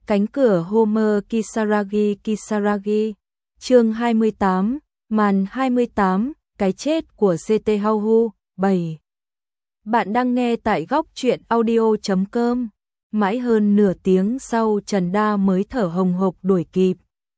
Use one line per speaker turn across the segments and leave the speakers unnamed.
Cánh cửa Homer Kisaragi. Chương 28, màn 28, cái chết của CT Hauhu, 7. Bạn đang nghe tại góc truyện audio.com. Mãi hơn nửa tiếng sau Trần Đa mới thở hồng hộc đuổi kịp.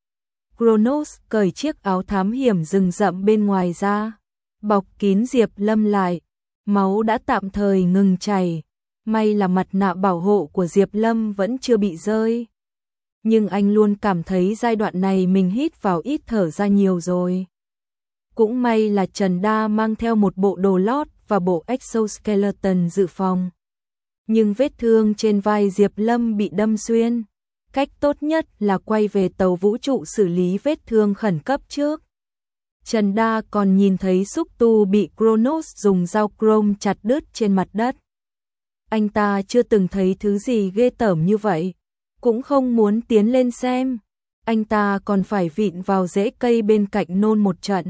Kronos cởi chiếc áo thám hiểm rừng rậm bên ngoài ra, bọc kín Diệp Lâm lại. Máu đã tạm thời ngừng chảy. May là mặt nạ bảo hộ của Diệp Lâm vẫn chưa bị rơi. Nhưng anh luôn cảm thấy giai đoạn này mình hít vào ít thở ra nhiều rồi. Cũng may là Trần Đa mang theo một bộ đồ lót và bộ exoskeleton dự phòng. Nhưng vết thương trên vai Diệp Lâm bị đâm xuyên. Cách tốt nhất là quay về tàu vũ trụ xử lý vết thương khẩn cấp trước. Trần Đa còn nhìn thấy xúc tu bị Kronos dùng dao chrome chặt đứt trên mặt đất. Anh ta chưa từng thấy thứ gì ghê tởm như vậy, cũng không muốn tiến lên xem. Anh ta còn phải vịn vào rễ cây bên cạnh nôn một trận.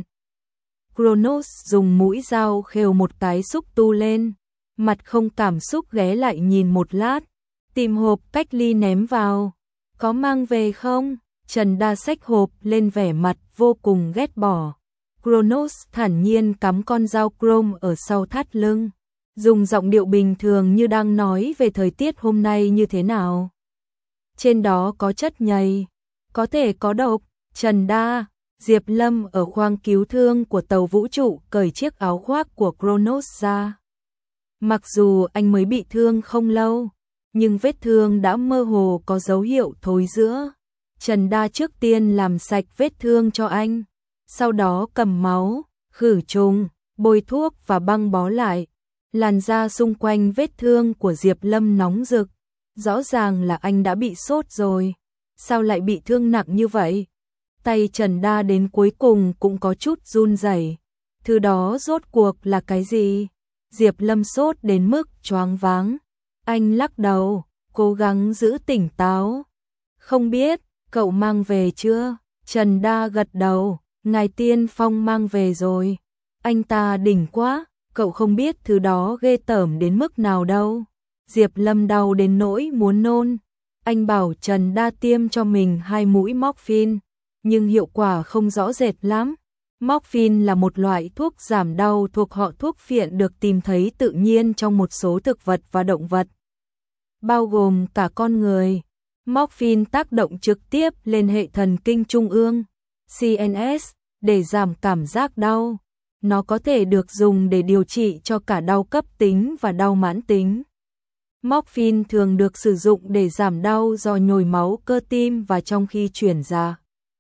Kronos dùng mũi dao khều một cái xúc tu lên, mặt không cảm xúc ghé lại nhìn một lát, tìm hộp cách ly ném vào. Có mang về không? Trần Đa xách hộp lên vẻ mặt vô cùng ghét bỏ. Kronos thản nhiên cắm con dao chrome ở sau thắt lưng, dùng giọng điệu bình thường như đang nói về thời tiết hôm nay như thế nào. Trên đó có chất nhầy, có thể có độc. Trần Đa, Diệp Lâm ở khoang cứu thương của tàu vũ trụ cởi chiếc áo khoác của Kronos ra. Mặc dù anh mới bị thương không lâu, nhưng vết thương đã mơ hồ có dấu hiệu thối rữa. Trần Đa trước tiên làm sạch vết thương cho anh, sau đó cầm máu, khử trùng, bôi thuốc và băng bó lại. Làn da xung quanh vết thương của Diệp Lâm nóng rực, rõ ràng là anh đã bị sốt rồi, sao lại bị thương nặng như vậy? Tay Trần Đa đến cuối cùng cũng có chút run rẩy. Thứ đó rốt cuộc là cái gì? Diệp Lâm sốt đến mức choáng váng. Anh lắc đầu, cố gắng giữ tỉnh táo. Không biết, cậu mang về chưa? Trần Đa gật đầu, ngài Tiên Phong mang về rồi. Anh ta đỉnh quá, cậu không biết thứ đó ghê tởm đến mức nào đâu. Diệp Lâm đau đến nỗi muốn nôn. Anh bảo Trần Đa tiêm cho mình 2 mũi morphine, nhưng hiệu quả không rõ rệt lắm. Morphine là một loại thuốc giảm đau thuộc họ thuốc phiện được tìm thấy tự nhiên trong một số thực vật và động vật, bao gồm cả con người. Morphine tác động trực tiếp lên hệ thần kinh trung ương, CNS, để giảm cảm giác đau. Nó có thể được dùng để điều trị cho cả đau cấp tính và đau mãn tính. Morphine thường được sử dụng để giảm đau do nhồi máu cơ tim và trong khi chuyển dạ.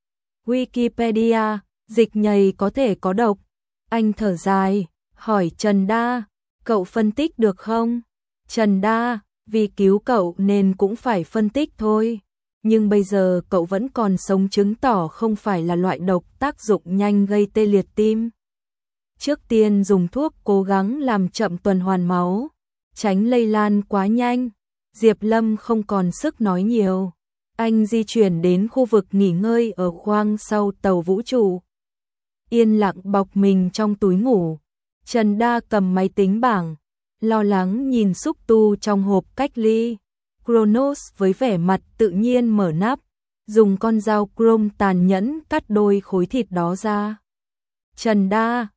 Wikipedia, dịch nhầy có thể có độc. Anh thở dài, hỏi Trần Đa, cậu phân tích được không? Trần Đa, vì cứu cậu nên cũng phải phân tích thôi. Nhưng bây giờ cậu vẫn còn sống chứng tỏ không phải là loại độc tác dụng nhanh gây tê liệt tim. Trước tiên dùng thuốc cố gắng làm chậm tuần hoàn máu, tránh lây lan quá nhanh. Diệp Lâm không còn sức nói nhiều. Anh di chuyển đến khu vực nghỉ ngơi ở khoang sau tàu vũ trụ. Yên lặng bọc mình trong túi ngủ. Trần Đa cầm máy tính bảng, lo lắng nhìn xúc tu trong hộp cách ly. Kronos với vẻ mặt tự nhiên mở nắp, dùng con dao chrome tàn nhẫn cắt đôi khối thịt đó ra. Trần Đa,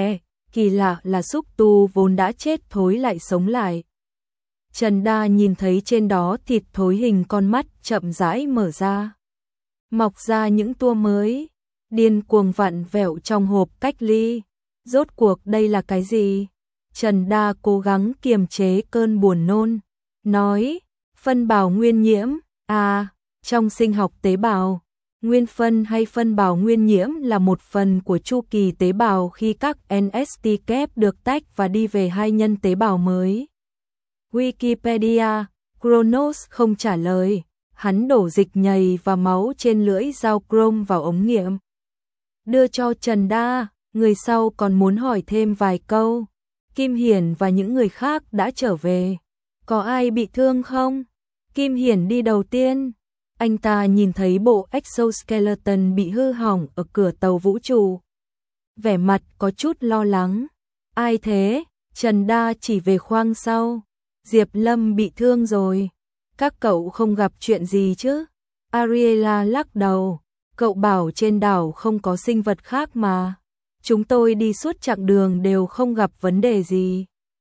kỳ lạ là xúc tu vốn đã chết thối lại sống lại. Trần Đa nhìn thấy trên đó thịt thối hình con mắt chậm rãi mở ra, mọc ra những tua mới, điên cuồng vặn vẹo trong hộp cách ly. Rốt cuộc đây là cái gì? Trần Đa cố gắng kiềm chế cơn buồn nôn, nói, phân bào nguyên nhiễm. Trong sinh học tế bào, nguyên phân hay phân bào nguyên nhiễm là một phần của chu kỳ tế bào khi các NST kép được tách và đi về hai nhân tế bào mới. Wikipedia, Kronos không trả lời, hắn đổ dịch nhầy và máu trên lưỡi dao chrome vào ống nghiệm. Đưa cho Trần Đa, người sau còn muốn hỏi thêm vài câu. Kim Hiển và những người khác đã trở về. Có ai bị thương không? Kim Hiển đi đầu tiên. Anh ta nhìn thấy bộ exoskeleton bị hư hỏng ở cửa tàu vũ trụ. Vẻ mặt có chút lo lắng. Ai thế? Trần Đa chỉ về khoang sau. Diệp Lâm bị thương rồi. Các cậu không gặp chuyện gì chứ? Ariela lắc đầu, cậu bảo trên đảo không có sinh vật khác mà. Chúng tôi đi suốt chặng đường đều không gặp vấn đề gì.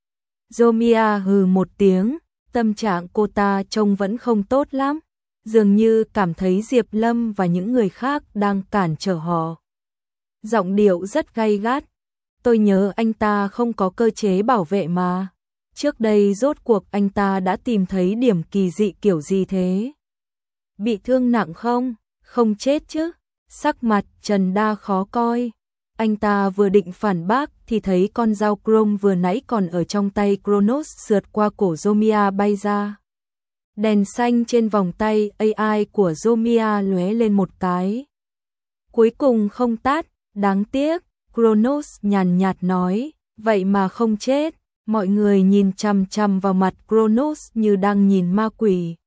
Romia hừ một tiếng, tâm trạng cô ta trông vẫn không tốt lắm, dường như cảm thấy Diệp Lâm và những người khác đang cản trở họ. Giọng điệu rất gay gắt, tôi nhớ anh ta không có cơ chế bảo vệ mà. Trước đây rốt cuộc anh ta đã tìm thấy điểm kỳ dị kiểu gì thế? Bị thương nặng không? Không chết chứ? Sắc mặt Trần Đa khó coi. Anh ta vừa định phản bác thì thấy con dao chrome vừa nãy còn ở trong tay Kronos sượt qua cổ Romia bay ra. Đèn xanh trên vòng tay AI của Romia lóe lên một cái. Cuối cùng không tắt, đáng tiếc, Kronos nhàn nhạt nói, vậy mà không chết. Mọi người nhìn chằm chằm vào mặt Kronos như đang nhìn ma quỷ.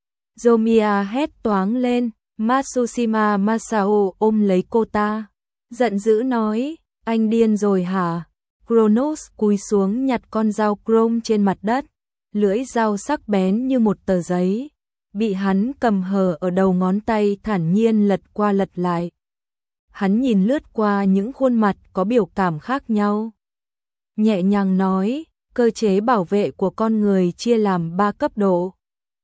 Romia hét toáng lên, Matsushima Masao ôm lấy cô ta. Giận dữ nói, anh điên rồi hả? Kronos cúi xuống nhặt con dao chrome trên mặt đất, lưỡi dao sắc bén như một tờ giấy, bị hắn cầm hờ ở đầu ngón tay thản nhiên lật qua lật lại. Hắn nhìn lướt qua những khuôn mặt có biểu cảm khác nhau. Nhẹ nhàng nói, cơ chế bảo vệ của con người chia làm 3 cấp độ.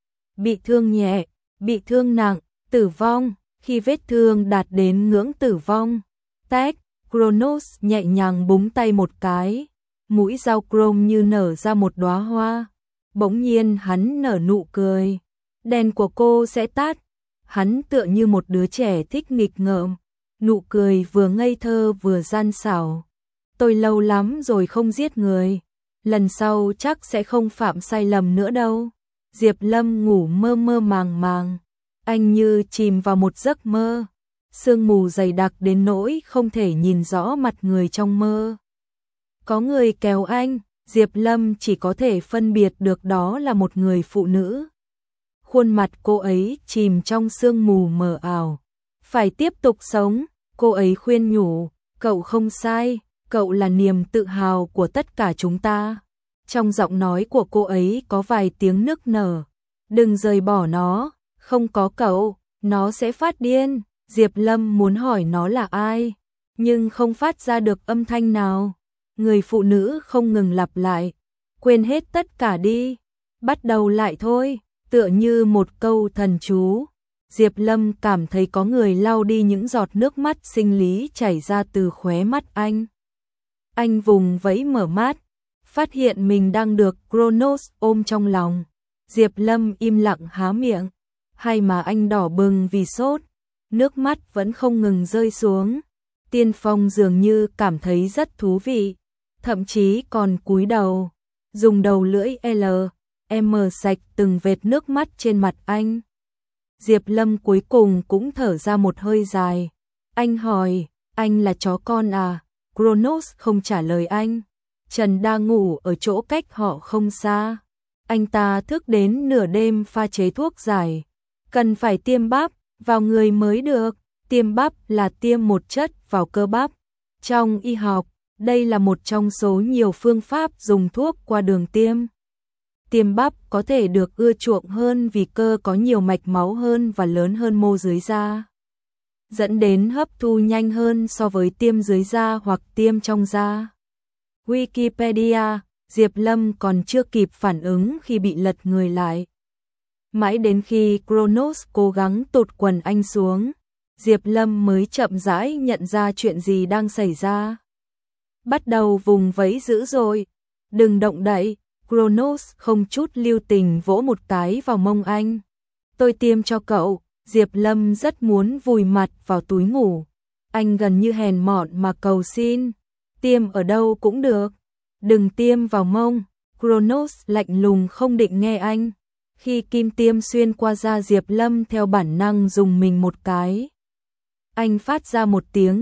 Bị thương nhẹ, bị thương nặng, tử vong, khi vết thương đạt đến ngưỡng tử vong. Tách, Kronos nhẹ nhàng búng tay một cái, mũi dao chrome như nở ra một đóa hoa. Bỗng nhiên hắn nở nụ cười. Đèn của cô sẽ tắt. Hắn tựa như một đứa trẻ thích nghịch ngợm, nụ cười vừa ngây thơ vừa gian xảo. Tôi lâu lắm rồi không giết người, lần sau chắc sẽ không phạm sai lầm nữa đâu. Diệp Lâm ngủ mơ mơ màng màng, anh như chìm vào một giấc mơ. Sương mù dày đặc đến nỗi không thể nhìn rõ mặt người trong mơ. Có người kéo anh, Diệp Lâm chỉ có thể phân biệt được đó là một người phụ nữ. Khuôn mặt cô ấy chìm trong sương mù mờ ảo. Phải tiếp tục sống, cô ấy khuyên nhủ, cậu không sai, cậu là niềm tự hào của tất cả chúng ta. Trong giọng nói của cô ấy có vài tiếng nức nở. Đừng rời bỏ nó, không có cậu, nó sẽ phát điên. Diệp Lâm muốn hỏi nó là ai, nhưng không phát ra được âm thanh nào. Người phụ nữ không ngừng lặp lại, quên hết tất cả đi, bắt đầu lại thôi, tựa như một câu thần chú. Diệp Lâm cảm thấy có người lau đi những giọt nước mắt sinh lý chảy ra từ khóe mắt anh. Anh vùng vẫy mở mắt, phát hiện mình đang được Kronos ôm trong lòng. Diệp Lâm im lặng há miệng, hay mà anh đỏ bừng vì sốt, nước mắt vẫn không ngừng rơi xuống. Tiên Phong dường như cảm thấy rất thú vị, thậm chí còn cúi đầu, dùng đầu lưỡi M sạch từng vệt nước mắt trên mặt anh. Diệp Lâm cuối cùng cũng thở ra một hơi dài. Anh hỏi, anh là chó con à? Kronos không trả lời anh. Trần Đa ngủ ở chỗ cách họ không xa. Anh ta thức đến nửa đêm pha chế thuốc giải. Cần phải tiêm bắp vào người mới được. Tiêm bắp là tiêm một chất vào cơ bắp. Trong y học, đây là một trong số nhiều phương pháp dùng thuốc qua đường tiêm. Tiêm bắp có thể được ưa chuộng hơn vì cơ có nhiều mạch máu hơn và lớn hơn mô dưới da, dẫn đến hấp thu nhanh hơn so với tiêm dưới da hoặc tiêm trong da. Wikipedia, Diệp Lâm còn chưa kịp phản ứng khi bị lật người lại. Mãi đến khi Kronos cố gắng tụt quần anh xuống, Diệp Lâm mới chậm rãi nhận ra chuyện gì đang xảy ra. Bắt đầu vùng vẫy dữ dội. Đừng động đậy, Kronos không chút lưu tình vỗ một cái vào mông anh. Tôi tiêm cho cậu. Diệp Lâm rất muốn vùi mặt vào túi ngủ. Anh gần như hèn mọn mà cầu xin. Tiêm ở đâu cũng được. Đừng tiêm vào mông. Kronos lạnh lùng không định nghe anh. Khi kim tiêm xuyên qua da Diệp Lâm theo bản năng dùng mình một cái. Anh phát ra một tiếng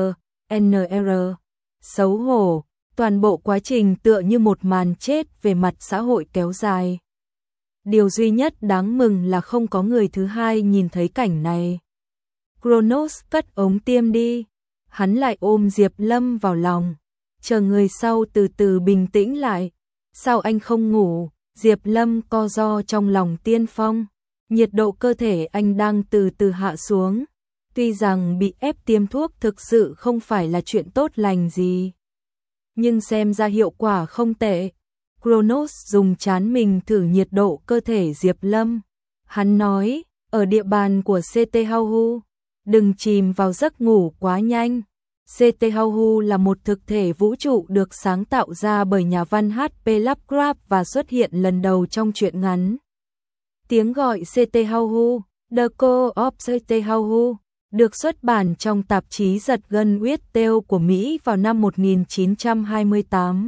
NR. Xấu hổ. Toàn bộ quá trình tựa như một màn chết về mặt xã hội kéo dài. Điều duy nhất đáng mừng là không có người thứ hai nhìn thấy cảnh này. Kronos cất ống tiêm đi. Hắn lại ôm Diệp Lâm vào lòng, chờ người sau từ từ bình tĩnh lại. Sao anh không ngủ? Diệp Lâm co ro trong lòng Tiên Phong, nhiệt độ cơ thể anh đang từ từ hạ xuống. Tuy rằng bị ép tiêm thuốc thực sự không phải là chuyện tốt lành gì, nhưng xem ra hiệu quả không tệ. Kronos dùng trán mình thử nhiệt độ cơ thể Diệp Lâm. Hắn nói, ở địa bàn của CT Hauhu, đừng chìm vào giấc ngủ quá nhanh. CT Hauhu là một thực thể vũ trụ được sáng tạo ra bởi nhà văn H.P. Lovecraft và xuất hiện lần đầu trong truyện ngắn. Tiếng gọi CT Hauhu, The Call of CT Hauhu, được xuất bản trong tạp chí giật gân Weird Tales của Mỹ vào năm 1928.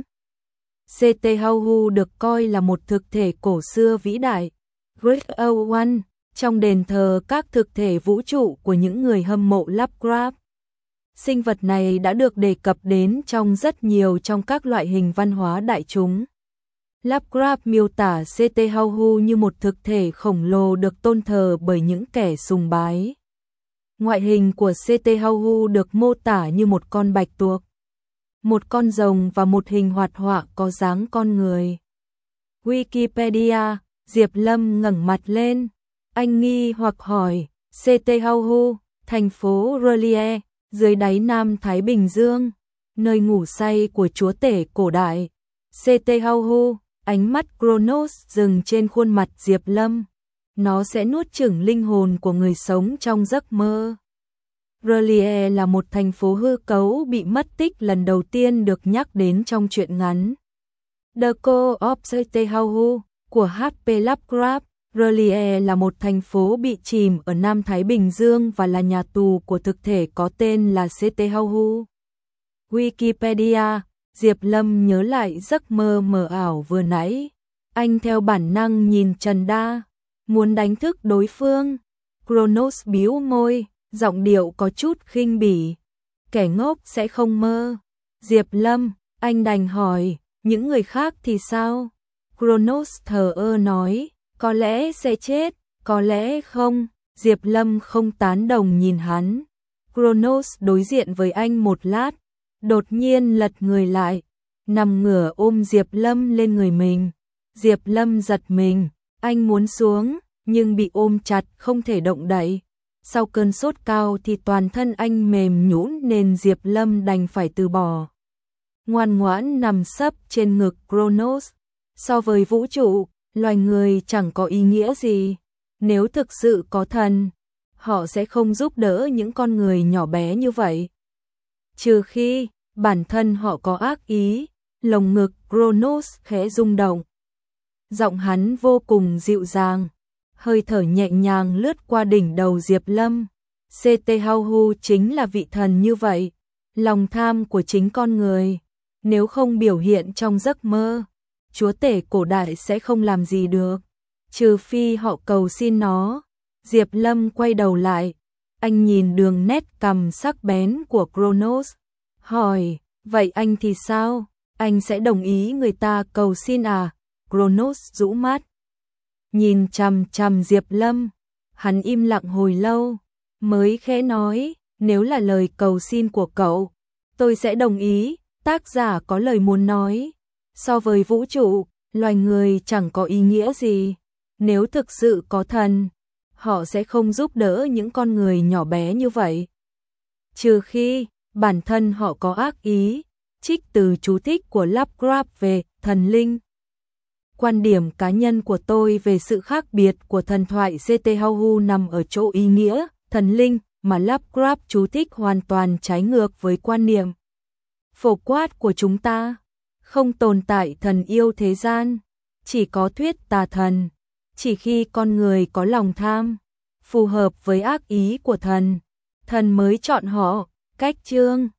CT Hauhu được coi là một thực thể cổ xưa vĩ đại, Great Old One, trong đền thờ các thực thể vũ trụ của những người hâm mộ Lovecraft. Sinh vật này đã được đề cập đến trong rất nhiều trong các loại hình văn hóa đại chúng. Lovecraft miêu tả CT Hauhu như một thực thể khổng lồ được tôn thờ bởi những kẻ sùng bái. Ngoại hình của CT Hauhu được mô tả như một con bạch tuộc, một con rồng và một hình hoạt họa có dáng con người. Wikipedia, Diệp Lâm ngẩng mặt lên, anh nghi hoặc hỏi, CT Hauhu, thành phố R'lyeh, dưới đáy Nam Thái Bình Dương, nơi ngủ say của chúa tể cổ đại. CT Hauhu, ánh mắt Kronos dừng trên khuôn mặt Diệp Lâm. Nó sẽ nuốt chửng linh hồn của người sống trong giấc mơ. R'lyeh là một thành phố hư cấu bị mất tích lần đầu tiên được nhắc đến trong truyện ngắn The Call of CT Hauhu của H.P. Lovecraft. R'lyeh là một thành phố bị chìm ở Nam Thái Bình Dương và là nhà tù của thực thể có tên là CT Hauhu. Wikipedia, Diệp Lâm nhớ lại giấc mơ mờ ảo vừa nãy. Anh theo bản năng nhìn Trần Đa, muốn đánh thức đối phương. Kronos bĩu môi, giọng điệu có chút khinh bỉ. Kẻ ngốc sẽ không mơ. Diệp Lâm, anh đành hỏi, những người khác thì sao? Kronos thờ ơ nói, có lẽ sẽ chết, có lẽ không. Diệp Lâm không tán đồng nhìn hắn. Kronos đối diện với anh một lát, đột nhiên lật người lại, nằm ngửa ôm Diệp Lâm lên người mình. Diệp Lâm giật mình, anh muốn xuống, nhưng bị ôm chặt không thể động đậy. Sau cơn sốt cao thì toàn thân anh mềm nhũn nên Diệp Lâm đành phải từ bỏ. Ngoan ngoãn nằm sấp trên ngực Kronos. So với vũ trụ, loài người chẳng có ý nghĩa gì. Nếu thực sự có thần, họ sẽ không giúp đỡ những con người nhỏ bé như vậy. Trừ khi bản thân họ có ác ý. Lồng ngực Kronos khẽ rung động. Giọng hắn vô cùng dịu dàng, hơi thở nhẹ nhàng lướt qua đỉnh đầu Diệp Lâm. CT Hauhu chính là vị thần như vậy, lòng tham của chính con người. Nếu không biểu hiện trong giấc mơ, chúa tể cổ đại sẽ không làm gì được, trừ phi họ cầu xin nó. Diệp Lâm quay đầu lại, anh nhìn đường nét cằm sắc bén của Kronos, hỏi, vậy anh thì sao? Anh sẽ đồng ý người ta cầu xin à? Kronos rũ mắt, nhìn chằm chằm Diệp Lâm. Hắn im lặng hồi lâu, mới khẽ nói, nếu là lời cầu xin của cậu, tôi sẽ đồng ý. Tác giả có lời muốn nói, so với vũ trụ, loài người chẳng có ý nghĩa gì. Nếu thực sự có thần, họ sẽ không giúp đỡ những con người nhỏ bé như vậy. Trừ khi bản thân họ có ác ý. Trích từ chú thích của Lovecraft về thần linh. Quan điểm cá nhân của tôi về sự khác biệt của thần thoại CT Hauhu nằm ở chỗ ý nghĩa thần linh mà Lovecraft chú thích hoàn toàn trái ngược với quan niệm phổ quát của chúng ta. Không tồn tại thần yêu thế gian, chỉ có thuyết tà thần. Chỉ khi con người có lòng tham, phù hợp với ác ý của thần, thần mới chọn họ. Cách chương